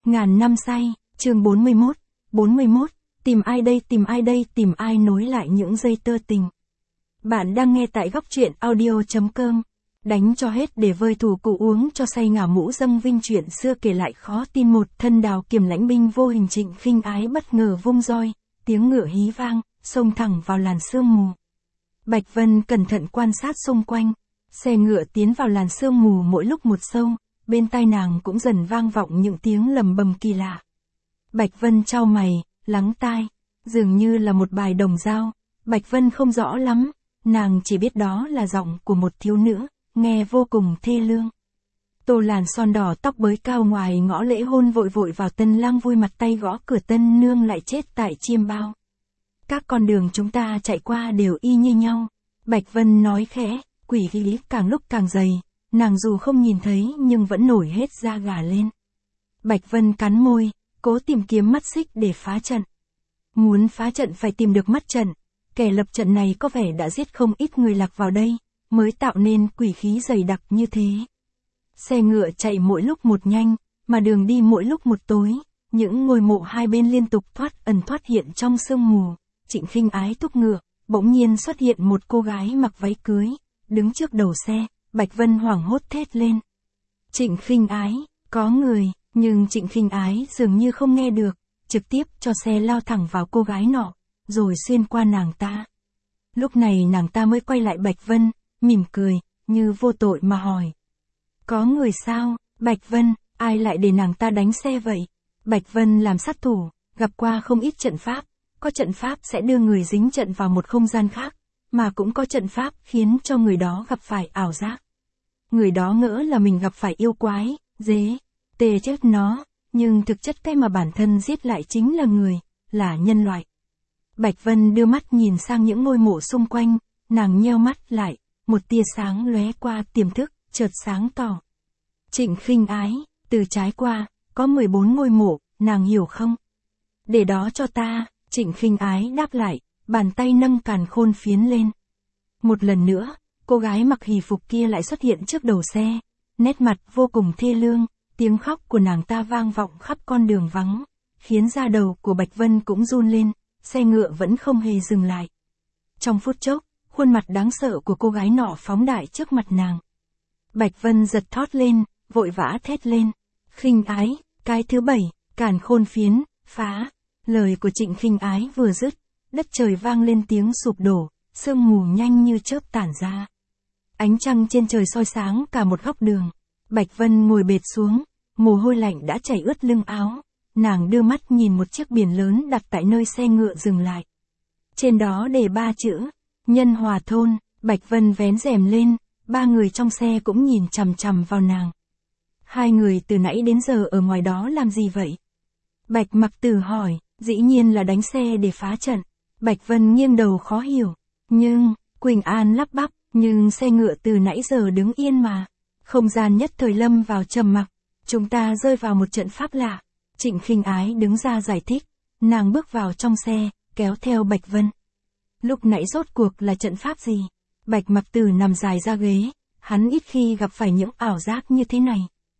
Ngàn năm say, chương 41, tìm ai đây, tìm ai đây, tìm ai nối lại những dây tơ tình. Bạn đang nghe tại góc truyện audio.com. Đánh cho hết để vơi thù cụ, uống cho say ngả mũ dâng vinh, chuyện xưa kể lại khó tin. Một thân đào kiềm lãnh binh vô hình, Trịnh Khinh Ái bất ngờ vung roi, tiếng ngựa hí vang, xông thẳng vào làn sương mù. Bạch Vân cẩn thận quan sát xung quanh, xe ngựa tiến vào làn sương mù mỗi lúc một sâu, bên tai nàng cũng dần vang vọng những tiếng lầm bầm kỳ lạ. Bạch Vân chau mày, lắng tai, dường như là một bài đồng dao. Bạch Vân không rõ lắm, nàng chỉ biết đó là giọng của một thiếu nữ, nghe vô cùng thê lương. Tô làn son đỏ, tóc bới cao, ngoài ngõ lễ hôn vội vội vào tân lang vui, mặt tay gõ cửa, tân nương lại chết tại chiêm bao. Các con đường chúng ta chạy qua đều y như nhau. Bạch Vân nói khẽ, quỷ khí càng lúc càng dày, nàng dù không nhìn thấy nhưng vẫn nổi hết da gà lên. Bạch Vân cắn môi, cố tìm kiếm mắt xích để phá trận. Muốn phá trận phải tìm được mắt trận, kẻ lập trận này có vẻ đã giết không ít người lạc vào đây, mới tạo nên quỷ khí dày đặc như thế. Xe ngựa chạy mỗi lúc một nhanh, mà đường đi mỗi lúc một tối, những ngôi mộ hai bên liên tục thoát ẩn thoát hiện trong sương mù. Trịnh Khinh Ái thúc ngựa, bỗng nhiên xuất hiện một cô gái mặc váy cưới, đứng trước đầu xe. Bạch Vân hoảng hốt thét lên. Trịnh Khinh Ái, có người, nhưng Trịnh Khinh Ái dường như không nghe được, trực tiếp cho xe lao thẳng vào cô gái nọ, rồi xuyên qua nàng ta. Lúc này nàng ta mới quay lại Bạch Vân, mỉm cười, như vô tội mà hỏi. Có người sao? Bạch Vân, ai lại để nàng ta đánh xe vậy? Bạch Vân làm sát thủ, gặp qua không ít trận pháp, có trận pháp sẽ đưa người dính trận vào một không gian khác, mà cũng có trận pháp khiến cho người đó gặp phải ảo giác. Người đó ngỡ là mình gặp phải yêu quái, dế, tê chết nó, nhưng thực chất cái mà bản thân giết lại chính là người, là nhân loại. Bạch Vân đưa mắt nhìn sang những ngôi mộ xung quanh, nàng nheo mắt lại, một tia sáng lóe qua tiềm thức, chợt sáng tỏ. Trịnh Khinh Ái, từ trái qua, có 14 ngôi mộ, nàng hiểu không? Để đó cho ta, Trịnh Khinh Ái đáp lại, bàn tay nâng càn khôn phiến lên. Một lần nữa, cô gái mặc hỷ phục kia lại xuất hiện trước đầu xe, nét mặt vô cùng thê lương, tiếng khóc của nàng ta vang vọng khắp con đường vắng, khiến da đầu của Bạch Vân cũng run lên, xe ngựa vẫn không hề dừng lại. Trong phút chốc, khuôn mặt đáng sợ của cô gái nọ phóng đại trước mặt nàng. Bạch Vân giật thót lên, vội vã thét lên. Khinh Ái, cái thứ 7, càn khôn phiến, phá. Lời của Trịnh Khinh Ái vừa dứt, đất trời vang lên tiếng sụp đổ, sương mù nhanh như chớp tản ra. Ánh trăng trên trời soi sáng cả một góc đường. Bạch Vân ngồi bệt xuống, mồ hôi lạnh đã chảy ướt lưng áo. Nàng đưa mắt nhìn một chiếc biển lớn đặt tại nơi xe ngựa dừng lại. Trên đó đề 3 chữ, Nhân Hòa Thôn. Bạch Vân vén rèm lên, 3 người trong xe cũng nhìn chằm chằm vào nàng. Hai người từ nãy đến giờ ở ngoài đó làm gì vậy? Bạch Mặc Tử hỏi, dĩ nhiên là đánh xe để phá trận. Bạch Vân nghiêng đầu khó hiểu. Nhưng, Quỳnh An lắp bắp, nhưng xe ngựa từ nãy giờ đứng yên mà. Không gian nhất thời lâm vào trầm mặc. Chúng ta rơi vào một trận pháp lạ. Trịnh Khinh Ái đứng ra giải thích. Nàng bước vào trong xe, kéo theo Bạch Vân. Lúc nãy rốt cuộc là trận pháp gì? Bạch Mặc Tử nằm dài ra ghế. Hắn ít khi gặp phải những ảo giác như thế này.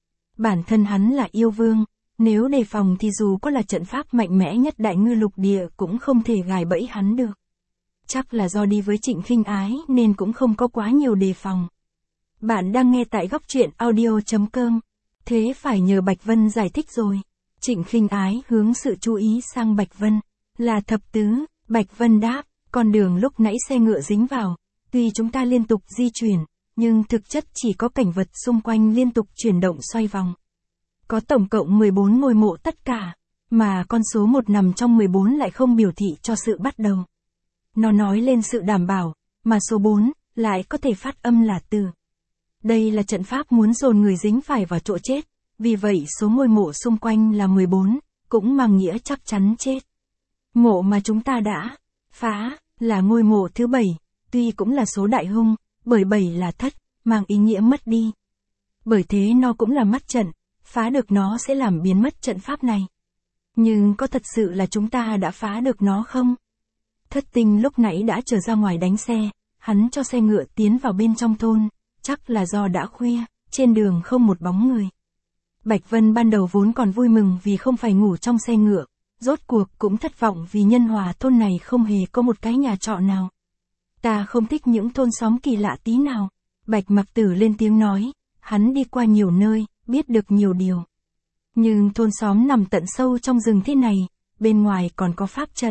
Bản thân hắn là yêu vương. Nếu đề phòng thì dù có là trận pháp mạnh mẽ nhất đại ngư lục địa cũng không thể gài bẫy hắn được. Chắc là do đi với Trịnh Khinh Ái nên cũng không có quá nhiều đề phòng. Bạn đang nghe tại góc truyện audio.com. Thế phải nhờ Bạch Vân giải thích rồi. Trịnh Khinh Ái hướng sự chú ý sang Bạch Vân. Là thập tứ, Bạch Vân đáp, con đường lúc nãy xe ngựa dính vào. Tuy chúng ta liên tục di chuyển, nhưng thực chất chỉ có cảnh vật xung quanh liên tục chuyển động xoay vòng. Có tổng cộng 14 ngôi mộ tất cả, mà con số 1 nằm trong 14 lại không biểu thị cho sự bắt đầu. Nó nói lên sự đảm bảo, mà số 4 lại có thể phát âm là từ. Đây là trận pháp muốn dồn người dính phải vào chỗ chết, vì vậy số ngôi mộ xung quanh là 14, cũng mang nghĩa chắc chắn chết. Mộ mà chúng ta đã phá là ngôi mộ thứ 7, tuy cũng là số đại hung, bởi 7 là thất, mang ý nghĩa mất đi. Bởi thế nó cũng là mắt trận. Phá được nó sẽ làm biến mất trận pháp này. Nhưng có thật sự là chúng ta đã phá được nó không? Thất Tinh lúc nãy đã trở ra ngoài đánh xe, hắn cho xe ngựa tiến vào bên trong thôn, chắc là do đã khuya, trên đường không một bóng người. Bạch Vân ban đầu vốn còn vui mừng vì không phải ngủ trong xe ngựa, rốt cuộc cũng thất vọng vì Nhân Hòa thôn này không hề có một cái nhà trọ nào. Ta không thích những thôn xóm kỳ lạ tí nào. Bạch Mặc Tử lên tiếng nói, hắn đi qua nhiều nơi, biết được nhiều điều. Nhưng thôn xóm nằm tận sâu trong rừng thế này, bên ngoài còn có pháp trận.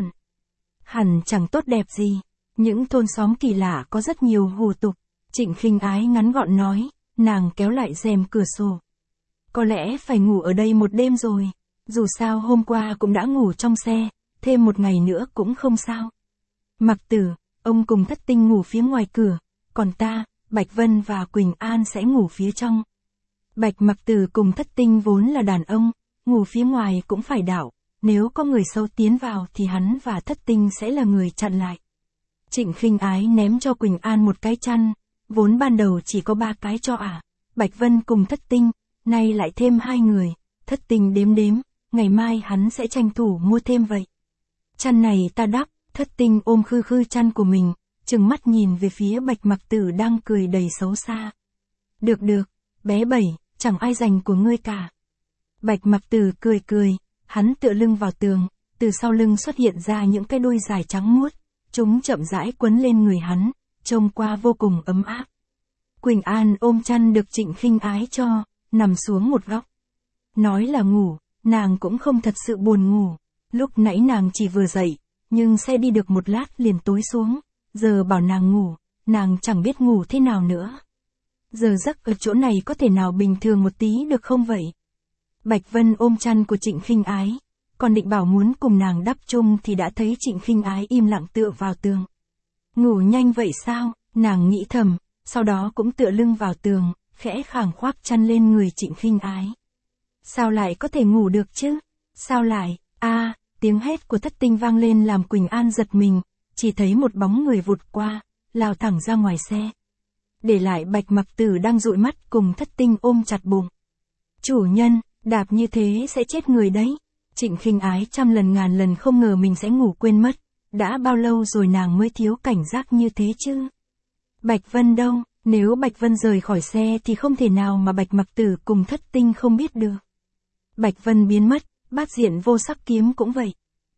Hẳn chẳng tốt đẹp gì. Những thôn xóm kỳ lạ có rất nhiều hủ tục. Trịnh Khinh Ái ngắn gọn nói, nàng kéo lại rèm cửa sổ. Có lẽ phải ngủ ở đây một đêm rồi. Dù sao hôm qua cũng đã ngủ trong xe, thêm một ngày nữa cũng không sao. Mặc Tử, ông cùng Thất Tinh ngủ phía ngoài cửa, còn ta, Bạch Vân và Quỳnh An sẽ ngủ phía trong. Bạch Mặc Tử cùng Thất Tinh vốn là đàn ông, ngủ phía ngoài cũng phải đạo, nếu có người xấu tiến vào thì hắn và Thất Tinh sẽ là người chặn lại. Trịnh Khinh Ái ném cho Quỳnh An một cái chăn, vốn ban đầu chỉ có 3 cái cho Bạch Vân cùng Thất Tinh, nay lại thêm 2 người, Thất Tinh đếm đếm, ngày mai hắn sẽ tranh thủ mua thêm vậy. Chăn này ta đắp. Thất Tinh ôm khư khư chăn của mình, trừng mắt nhìn về phía Bạch Mặc Tử đang cười đầy xấu xa. Được được, bé Bảy, chẳng ai giành của ngươi cả. Bạch Mặc Tử cười cười, hắn tựa lưng vào tường, từ sau lưng xuất hiện ra những cái đuôi dài trắng muốt, chúng chậm rãi quấn lên người hắn, trông qua vô cùng ấm áp. Quỳnh An ôm chăn được Trịnh Khinh Ái cho, nằm xuống một góc. Nói là ngủ, nàng cũng không thật sự buồn ngủ, lúc nãy nàng chỉ vừa dậy. Nhưng xe đi được một lát liền tối xuống, giờ bảo nàng ngủ, nàng chẳng biết ngủ thế nào nữa. Giờ giấc ở chỗ này có thể nào bình thường một tí được không vậy? Bạch Vân ôm chăn của Trịnh Khinh Ái, còn định bảo muốn cùng nàng đắp chung thì đã thấy Trịnh Khinh Ái im lặng tựa vào tường. Ngủ nhanh vậy sao? Nàng nghĩ thầm, sau đó cũng tựa lưng vào tường, khẽ khàng khoác chăn lên người Trịnh Khinh Ái. Sao lại có thể ngủ được chứ? Sao lại? Tiếng hét của Thất Tinh vang lên làm Quỳnh An giật mình, chỉ thấy một bóng người vụt qua, lao thẳng ra ngoài xe. Để lại Bạch Mặc Tử đang dụi mắt cùng Thất Tinh ôm chặt bụng. Chủ nhân, đạp như thế sẽ chết người đấy. Trịnh Khinh Ái trăm lần ngàn lần không ngờ mình sẽ ngủ quên mất, đã bao lâu rồi nàng mới thiếu cảnh giác như thế chứ? Bạch Vân đâu? Nếu Bạch Vân rời khỏi xe thì không thể nào mà Bạch Mặc Tử cùng Thất Tinh không biết được. Bạch Vân biến mất. Bát Diện Vô Sắc Kiếm cũng vậy.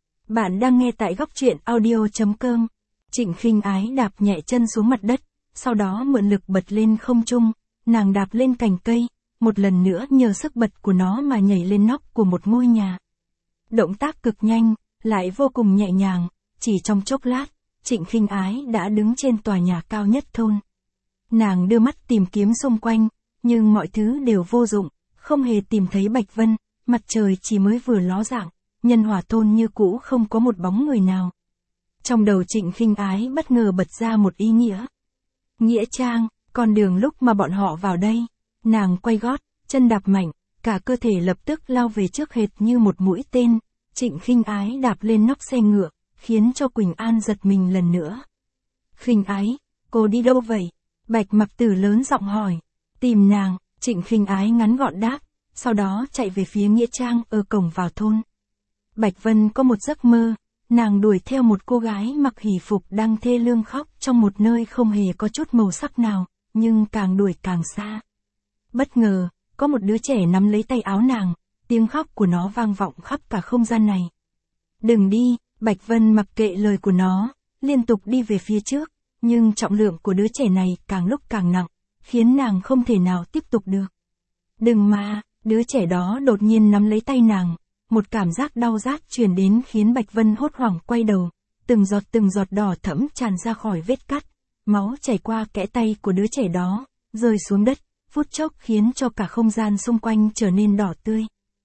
Bạn đang nghe tại góc truyện audio.com. Trịnh Khinh Ái đạp nhẹ chân xuống mặt đất, sau đó mượn lực bật lên không trung, nàng đạp lên cành cây, một lần nữa nhờ sức bật của nó mà nhảy lên nóc của một ngôi nhà. Động tác cực nhanh, lại vô cùng nhẹ nhàng, chỉ trong chốc lát, Trịnh Khinh Ái đã đứng trên tòa nhà cao nhất thôn. Nàng đưa mắt tìm kiếm xung quanh, nhưng mọi thứ đều vô dụng, không hề tìm thấy Bạch Vân. Mặt trời chỉ mới vừa ló dạng, Nhân Hòa thôn như cũ không có một bóng người nào. Trong đầu Trịnh Khinh Ái bất ngờ bật ra một ý nghĩa. Nghĩa trang, con đường lúc mà bọn họ vào đây. Nàng quay gót, chân đạp mạnh, cả cơ thể lập tức lao về trước hệt như một mũi tên. Trịnh Khinh Ái đạp lên nóc xe ngựa, khiến cho Quỳnh An giật mình lần nữa. Khinh Ái, cô đi đâu vậy? Bạch Mặc Tử lớn giọng hỏi. Tìm nàng, Trịnh Khinh Ái ngắn gọn đáp. Sau đó chạy về phía nghĩa trang ở cổng vào thôn. Bạch Vân có một giấc mơ, nàng đuổi theo một cô gái mặc hỷ phục đang thê lương khóc trong một nơi không hề có chút màu sắc nào, nhưng càng đuổi càng xa. Bất ngờ, có một đứa trẻ nắm lấy tay áo nàng, tiếng khóc của nó vang vọng khắp cả không gian này. Đừng đi, Bạch Vân mặc kệ lời của nó, liên tục đi về phía trước, nhưng trọng lượng của đứa trẻ này càng lúc càng nặng, khiến nàng không thể nào tiếp tục được. Đừng mà! Đứa trẻ đó đột nhiên nắm lấy tay nàng, một cảm giác đau rát truyền đến khiến Bạch Vân hốt hoảng quay đầu, từng giọt đỏ thẫm tràn ra khỏi vết cắt, máu chảy qua kẽ tay của đứa trẻ đó, rơi xuống đất, phút chốc khiến cho cả không gian xung quanh trở nên đỏ tươi.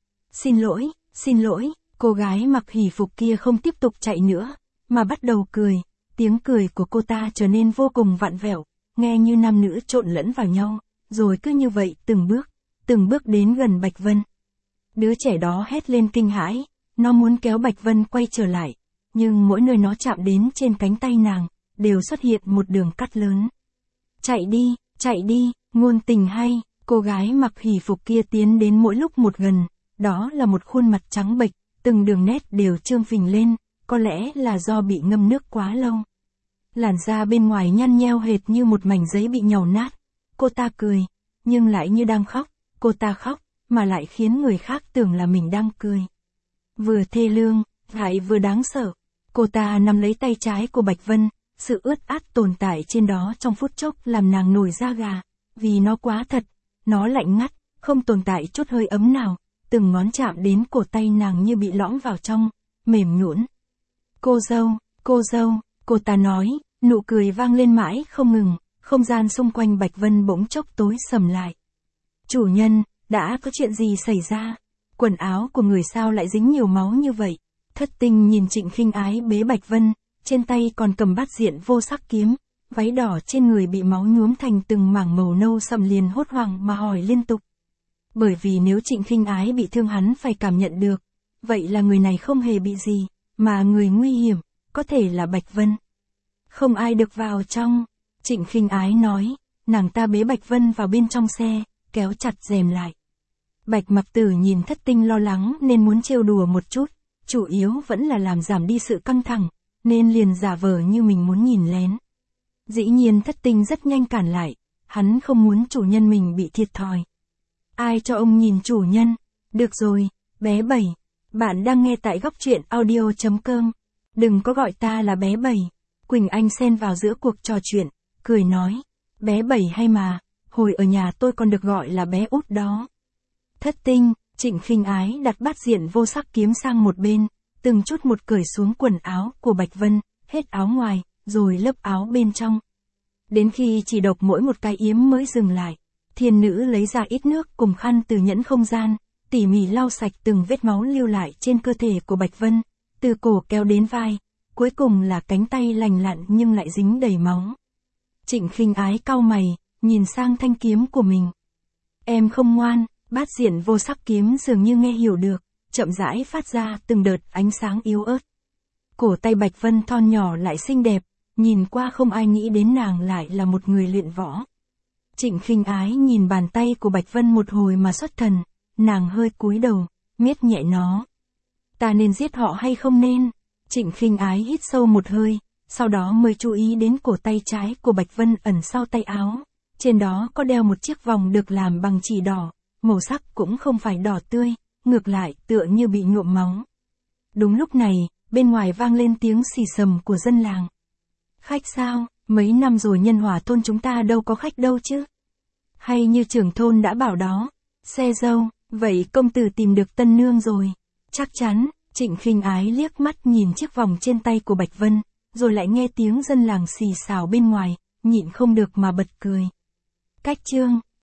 Xin lỗi, cô gái mặc hỷ phục kia không tiếp tục chạy nữa, mà bắt đầu cười, tiếng cười của cô ta trở nên vô cùng vặn vẹo, nghe như nam nữ trộn lẫn vào nhau, rồi cứ như vậy từng bước đến gần Bạch Vân. Đứa trẻ đó hét lên kinh hãi, nó muốn kéo Bạch Vân quay trở lại, nhưng mỗi nơi nó chạm đến trên cánh tay nàng, đều xuất hiện một đường cắt lớn. Chạy đi, ngôn tình hay, cô gái mặc hỷ phục kia tiến đến mỗi lúc một gần, đó là một khuôn mặt trắng bệch, từng đường nét đều trương phình lên, có lẽ là do bị ngâm nước quá lâu. Làn da bên ngoài nhăn nheo hệt như một mảnh giấy bị nhàu nát, cô ta cười, nhưng lại như đang khóc, cô ta khóc, mà lại khiến người khác tưởng là mình đang cười. Vừa thê lương, lại vừa đáng sợ. Cô ta nắm lấy tay trái của Bạch Vân, sự ướt át tồn tại trên đó trong phút chốc làm nàng nổi da gà, vì nó quá thật, nó lạnh ngắt, không tồn tại chút hơi ấm nào, từng ngón chạm đến cổ tay nàng như bị lõm vào trong, mềm nhũn. Cô dâu, cô ta nói, nụ cười vang lên mãi không ngừng, không gian xung quanh Bạch Vân bỗng chốc tối sầm lại. Chủ nhân, đã có chuyện gì xảy ra? Quần áo của người sao lại dính nhiều máu như vậy? Thất Tinh nhìn Trịnh Khinh Ái bế Bạch Vân, trên tay còn cầm bát diện vô sắc kiếm, váy đỏ trên người bị máu nhuốm thành từng mảng màu nâu sậm liền hốt hoảng mà hỏi liên tục. Bởi vì nếu Trịnh Khinh Ái bị thương hắn phải cảm nhận được, vậy là người này không hề bị gì, mà người nguy hiểm, có thể là Bạch Vân. Không ai được vào trong, Trịnh Khinh Ái nói, nàng ta bế Bạch Vân vào bên trong xe, kéo chặt rèm lại. Bạch Mặc Tử nhìn Thất Tinh lo lắng nên muốn trêu đùa một chút, chủ yếu vẫn là làm giảm đi sự căng thẳng, nên liền giả vờ như mình muốn nhìn lén. Dĩ nhiên Thất Tinh rất nhanh cản lại, hắn không muốn chủ nhân mình bị thiệt thòi. Ai cho ông nhìn chủ nhân? Được rồi, bé Bảy. Bạn đang nghe tại góc truyện audio.com. Đừng có gọi ta là bé Bảy. Quỳnh Anh xen vào giữa cuộc trò chuyện, cười nói. Bé Bảy hay mà, hồi ở nhà tôi còn được gọi là bé Út đó. Thất Tinh, Trịnh Khinh Ái đặt bát diện vô sắc kiếm sang một bên, từng chút một cởi xuống quần áo của Bạch Vân, hết áo ngoài, rồi lớp áo bên trong. Đến khi chỉ độc mỗi một cái yếm mới dừng lại, thiên nữ lấy ra ít nước cùng khăn từ nhẫn không gian, tỉ mỉ lau sạch từng vết máu lưu lại trên cơ thể của Bạch Vân, từ cổ kéo đến vai, cuối cùng là cánh tay lành lặn nhưng lại dính đầy máu. Trịnh Khinh Ái cau mày, nhìn sang thanh kiếm của mình. Em không ngoan. Bát diện vô sắc kiếm dường như nghe hiểu được, chậm rãi phát ra từng đợt ánh sáng yếu ớt. Cổ tay Bạch Vân thon nhỏ lại xinh đẹp, nhìn qua không ai nghĩ đến nàng lại là một người luyện võ. Trịnh Khinh Ái nhìn bàn tay của Bạch Vân một hồi mà xuất thần, nàng hơi cúi đầu, miết nhẹ nó. Ta nên giết họ hay không nên? Trịnh Khinh Ái hít sâu một hơi, sau đó mới chú ý đến cổ tay trái của Bạch Vân ẩn sau tay áo, trên đó có đeo một chiếc vòng được làm bằng chỉ đỏ. Màu sắc cũng không phải đỏ tươi, ngược lại tựa như bị nhuộm máu. Đúng lúc này, bên ngoài vang lên tiếng xì xầm của dân làng. Khách sao, mấy năm rồi Nhân Hòa thôn chúng ta đâu có khách đâu chứ. Hay như trưởng thôn đã bảo đó, xe dâu, vậy công tử tìm được tân nương rồi. Chắc chắn, Trịnh Khinh Ái liếc mắt nhìn chiếc vòng trên tay của Bạch Vân, rồi lại nghe tiếng dân làng xì xào bên ngoài, nhịn không được mà bật cười. Cách chương